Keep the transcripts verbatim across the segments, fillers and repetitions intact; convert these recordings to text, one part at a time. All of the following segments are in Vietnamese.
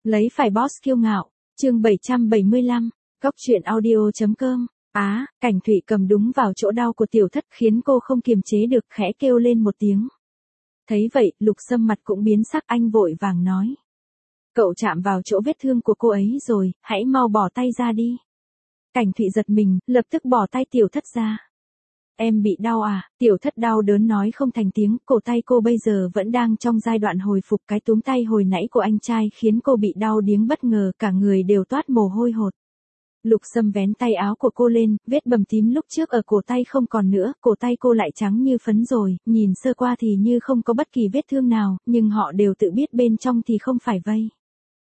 Lấy phải boss kiêu ngạo, chương bảy trăm bảy mươi lăm, góc truyện audio.com. Á, Cảnh Thụy cầm đúng vào chỗ đau của Tiểu Thất khiến cô không kiềm chế được khẽ kêu lên một tiếng. Thấy vậy, Lục Sâm mặt cũng biến sắc, anh vội vàng nói. Cậu chạm vào chỗ vết thương của cô ấy rồi, hãy mau bỏ tay ra đi. Cảnh Thụy giật mình, lập tức bỏ tay Tiểu Thất ra. Em bị đau à? Tiểu Thất đau đớn nói không thành tiếng, cổ tay cô bây giờ vẫn đang trong giai đoạn hồi phục, cái túm tay hồi nãy của anh trai khiến cô bị đau điếng bất ngờ, cả người đều toát mồ hôi hột. Lục Sâm vén tay áo của cô lên, vết bầm tím lúc trước ở cổ tay không còn nữa, cổ tay cô lại trắng như phấn rồi, nhìn sơ qua thì như không có bất kỳ vết thương nào, nhưng họ đều tự biết bên trong thì không phải vây.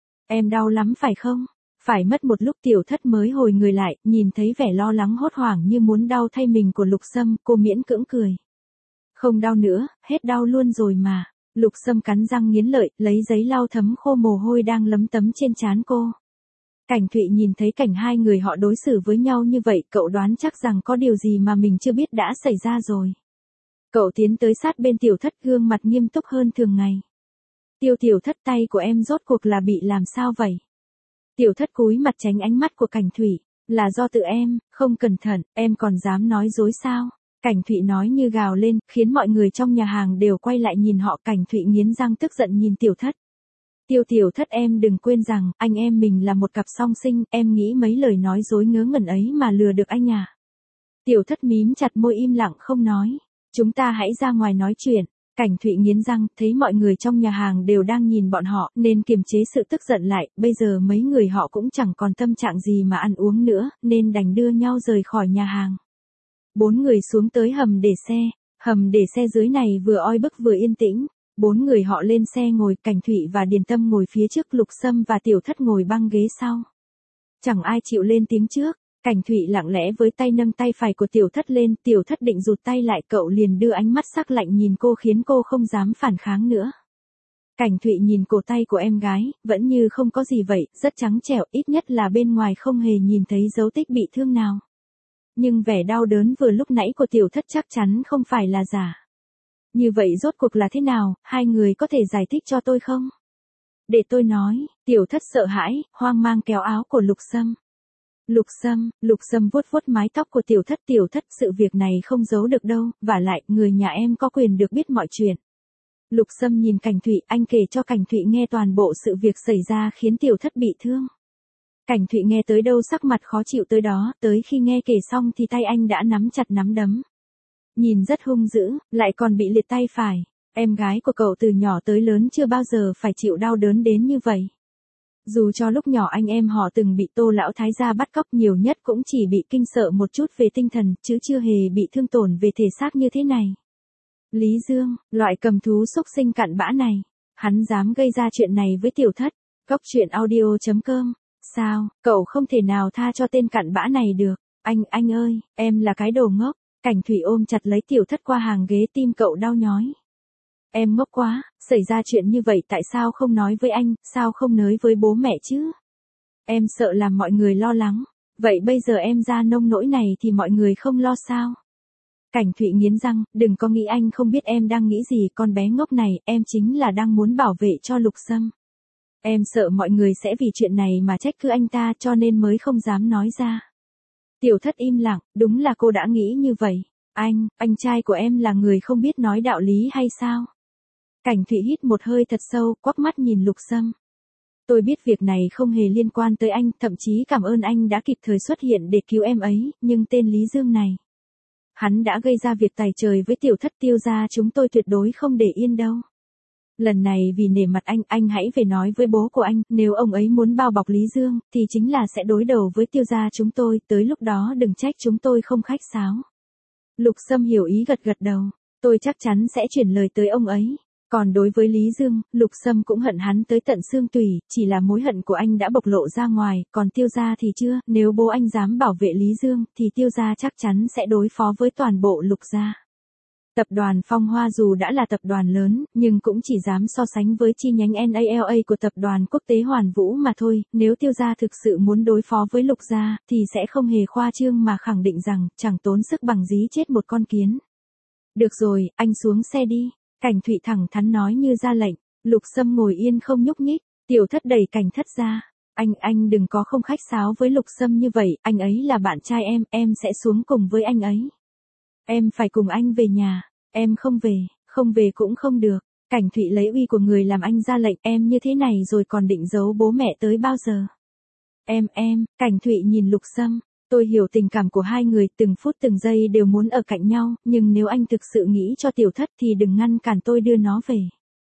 Em đau lắm phải không? Phải mất một lúc Tiểu Thất mới hồi người lại, nhìn thấy vẻ lo lắng hốt hoảng như muốn đau thay mình của Lục Sâm, cô miễn cưỡng cười. Không đau nữa, hết đau luôn rồi mà. Lục Sâm cắn răng nghiến lợi, lấy giấy lau thấm khô mồ hôi đang lấm tấm trên trán cô. Cảnh Thụy nhìn thấy cảnh hai người họ đối xử với nhau như vậy, cậu đoán chắc rằng có điều gì mà mình chưa biết đã xảy ra rồi. Cậu tiến tới sát bên Tiểu Thất, gương mặt nghiêm túc hơn thường ngày. Tiêu Tiểu Thất, tay của em rốt cuộc là bị làm sao vậy? Tiểu Thất cúi mặt tránh ánh mắt của Cảnh Thụy. Là do tự em, không cẩn thận, em còn dám nói dối sao? Cảnh Thụy nói như gào lên, khiến mọi người trong nhà hàng đều quay lại nhìn họ. Cảnh Thụy nghiến răng tức giận nhìn Tiểu Thất. Tiêu Tiểu Thất, em đừng quên rằng, anh em mình là một cặp song sinh, em nghĩ mấy lời nói dối ngớ ngẩn ấy mà lừa được anh à? Tiểu Thất mím chặt môi im lặng không nói. Chúng ta hãy ra ngoài nói chuyện. Cảnh Thụy nghiến răng, thấy mọi người trong nhà hàng đều đang nhìn bọn họ, nên kiềm chế sự tức giận lại, bây giờ mấy người họ cũng chẳng còn tâm trạng gì mà ăn uống nữa, nên đành đưa nhau rời khỏi nhà hàng. Bốn người xuống tới hầm để xe, hầm để xe dưới này vừa oi bức vừa yên tĩnh. Bốn người họ lên xe ngồi, Cảnh Thụy và Điền Tâm ngồi phía trước, Lục Sâm và Tiểu Thất ngồi băng ghế sau. Chẳng ai chịu lên tiếng trước. Cảnh Thụy lặng lẽ với tay nâng tay phải của Tiểu Thất lên, Tiểu Thất định rụt tay lại, cậu liền đưa ánh mắt sắc lạnh nhìn cô khiến cô không dám phản kháng nữa. Cảnh Thụy nhìn cổ tay của em gái, vẫn như không có gì vậy, rất trắng trẻo, ít nhất là bên ngoài không hề nhìn thấy dấu tích bị thương nào. Nhưng vẻ đau đớn vừa lúc nãy của Tiểu Thất chắc chắn không phải là giả. Như vậy rốt cuộc là thế nào, hai người có thể giải thích cho tôi không? Để tôi nói. Tiểu Thất sợ hãi, hoang mang kéo áo của Lục Sâm. Lục Sâm, Lục Sâm vuốt vuốt mái tóc của Tiểu Thất. Tiểu Thất, sự việc này không giấu được đâu, vả lại, người nhà em có quyền được biết mọi chuyện. Lục Sâm nhìn Cảnh Thụy, anh kể cho Cảnh Thụy nghe toàn bộ sự việc xảy ra khiến Tiểu Thất bị thương. Cảnh Thụy nghe tới đâu sắc mặt khó chịu tới đó, tới khi nghe kể xong thì tay anh đã nắm chặt nắm đấm. Nhìn rất hung dữ, lại còn bị liệt tay phải. Em gái của cậu từ nhỏ tới lớn chưa bao giờ phải chịu đau đớn đến như vậy. Dù cho lúc nhỏ anh em họ từng bị Tô lão thái gia bắt cóc, nhiều nhất cũng chỉ bị kinh sợ một chút về tinh thần, chứ chưa hề bị thương tổn về thể xác như thế này. Lý Dương, loại cầm thú xúc sinh cặn bã này, hắn dám gây ra chuyện này với Tiểu Thất. Góc truyện audio.com. Sao, cậu không thể nào tha cho tên cặn bã này được? Anh, anh ơi, em là cái đồ ngốc. Cảnh Thụy ôm chặt lấy Tiểu Thất qua hàng ghế, tim cậu đau nhói. Em ngốc quá, xảy ra chuyện như vậy tại sao không nói với anh, sao không nói với bố mẹ chứ? Em sợ làm mọi người lo lắng. Vậy bây giờ em ra nông nỗi này thì mọi người không lo sao? Cảnh Thụy nghiến răng, đừng có nghĩ anh không biết em đang nghĩ gì, con bé ngốc này, em chính là đang muốn bảo vệ cho Lục Sâm. Em sợ mọi người sẽ vì chuyện này mà trách cứ anh ta, cho nên mới không dám nói ra. Tiểu Thất im lặng, đúng là cô đã nghĩ như vậy. Anh, anh trai của em là người không biết nói đạo lý hay sao? Cảnh Thụy hít một hơi thật sâu, quắc mắt nhìn Lục Sâm. Tôi biết việc này không hề liên quan tới anh, thậm chí cảm ơn anh đã kịp thời xuất hiện để cứu em ấy, nhưng tên Lý Dương này, hắn đã gây ra việc tày trời với Tiểu Thất, Tiêu gia chúng tôi tuyệt đối không để yên đâu. Lần này vì nể mặt anh, anh hãy về nói với bố của anh, nếu ông ấy muốn bao bọc Lý Dương, thì chính là sẽ đối đầu với Tiêu gia chúng tôi, tới lúc đó đừng trách chúng tôi không khách sáo. Lục Sâm hiểu ý gật gật đầu, tôi chắc chắn sẽ chuyển lời tới ông ấy. Còn đối với Lý Dương, Lục Sâm cũng hận hắn tới tận xương tủy, chỉ là mối hận của anh đã bộc lộ ra ngoài, còn Tiêu gia thì chưa, nếu bố anh dám bảo vệ Lý Dương, thì Tiêu gia chắc chắn sẽ đối phó với toàn bộ Lục gia. Tập đoàn Phong Hoa dù đã là tập đoàn lớn, nhưng cũng chỉ dám so sánh với chi nhánh en a lờ a của tập đoàn quốc tế Hoàn Vũ mà thôi, nếu Tiêu gia thực sự muốn đối phó với Lục gia, thì sẽ không hề khoa trương mà khẳng định rằng, chẳng tốn sức bằng dí chết một con kiến. Được rồi, anh xuống xe đi. Cảnh Thụy thẳng thắn nói như ra lệnh. Lục Sâm ngồi yên không nhúc nhích. Tiểu thất đẩy Cảnh Thất ra. Anh, anh đừng có không khách sáo với Lục Sâm như vậy, anh ấy là bạn trai em, em sẽ xuống cùng với anh ấy. Em phải cùng anh về nhà, em không về, không về cũng không được. Cảnh Thụy lấy uy của người làm anh ra lệnh, em như thế này rồi còn định giấu bố mẹ tới bao giờ? Em, em, Cảnh Thụy nhìn Lục Sâm, tôi hiểu tình cảm của hai người, từng phút từng giây đều muốn ở cạnh nhau, nhưng nếu anh thực sự nghĩ cho Tiểu Thất thì đừng ngăn cản tôi đưa nó về.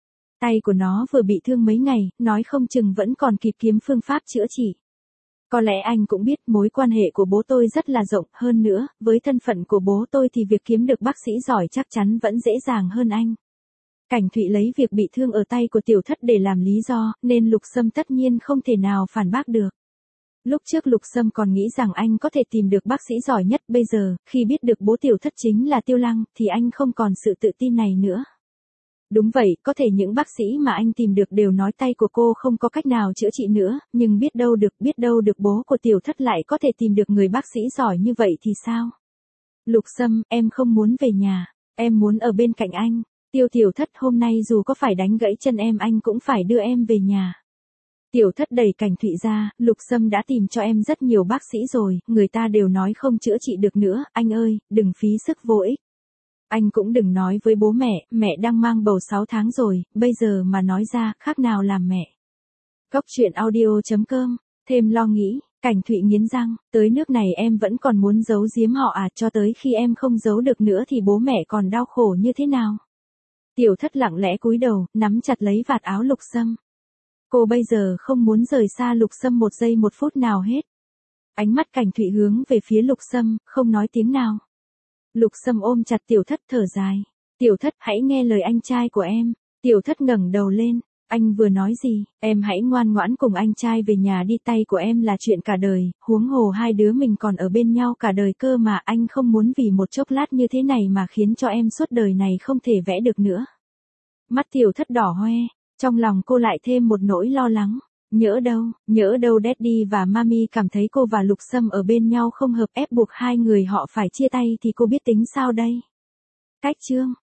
Tay của nó vừa bị thương mấy ngày, nói không chừng vẫn còn kịp kiếm phương pháp chữa trị. Có lẽ anh cũng biết mối quan hệ của bố tôi rất là rộng, hơn nữa, với thân phận của bố tôi thì việc kiếm được bác sĩ giỏi chắc chắn vẫn dễ dàng hơn anh. Cảnh Thụy lấy việc bị thương ở tay của Tiểu Thất để làm lý do, nên Lục Sâm tất nhiên không thể nào phản bác được. Lúc trước Lục Sâm còn nghĩ rằng anh có thể tìm được bác sĩ giỏi nhất, bây giờ, khi biết được bố Tiểu Thất chính là Tiêu Lăng, thì anh không còn sự tự tin này nữa. Đúng vậy, có thể những bác sĩ mà anh tìm được đều nói tay của cô không có cách nào chữa trị nữa, nhưng biết đâu được, biết đâu được bố của Tiểu Thất lại có thể tìm được người bác sĩ giỏi như vậy thì sao? Lục Sâm, em không muốn về nhà, em muốn ở bên cạnh anh. Tiêu Tiểu Thất, hôm nay dù có phải đánh gãy chân em anh cũng phải đưa em về nhà. Tiểu Thất đẩy Cảnh Thụy ra, Lục Sâm đã tìm cho em rất nhiều bác sĩ rồi, người ta đều nói không chữa trị được nữa, anh ơi, đừng phí sức vô ích. Anh cũng đừng nói với bố mẹ, mẹ đang mang bầu sáu tháng rồi, bây giờ mà nói ra, khác nào làm mẹ. Góc truyện audio chấm com, thêm lo nghĩ, Cảnh Thụy nghiến răng, tới nước này em vẫn còn muốn giấu giếm họ à, cho tới khi em không giấu được nữa thì bố mẹ còn đau khổ như thế nào. Tiểu Thất lặng lẽ cúi đầu, nắm chặt lấy vạt áo Lục Sâm. Cô bây giờ không muốn rời xa Lục Sâm một giây một phút nào hết. Ánh mắt Cảnh Thụy hướng về phía Lục Sâm, không nói tiếng nào. Lục Sâm ôm chặt Tiểu Thất thở dài. Tiểu Thất, hãy nghe lời anh trai của em. Tiểu Thất ngẩng đầu lên. Anh vừa nói gì? Em hãy ngoan ngoãn cùng anh trai về nhà đi, tay của em là chuyện cả đời, huống hồ hai đứa mình còn ở bên nhau cả đời cơ mà, anh không muốn vì một chốc lát như thế này mà khiến cho em suốt đời này không thể vẽ được nữa. Mắt Tiểu Thất đỏ hoe, trong lòng cô lại thêm một nỗi lo lắng. Nhỡ đâu, nhỡ đâu Daddy và Mami cảm thấy cô và Lục Sâm ở bên nhau không hợp, ép buộc hai người họ phải chia tay thì cô biết tính sao đây? Cách chương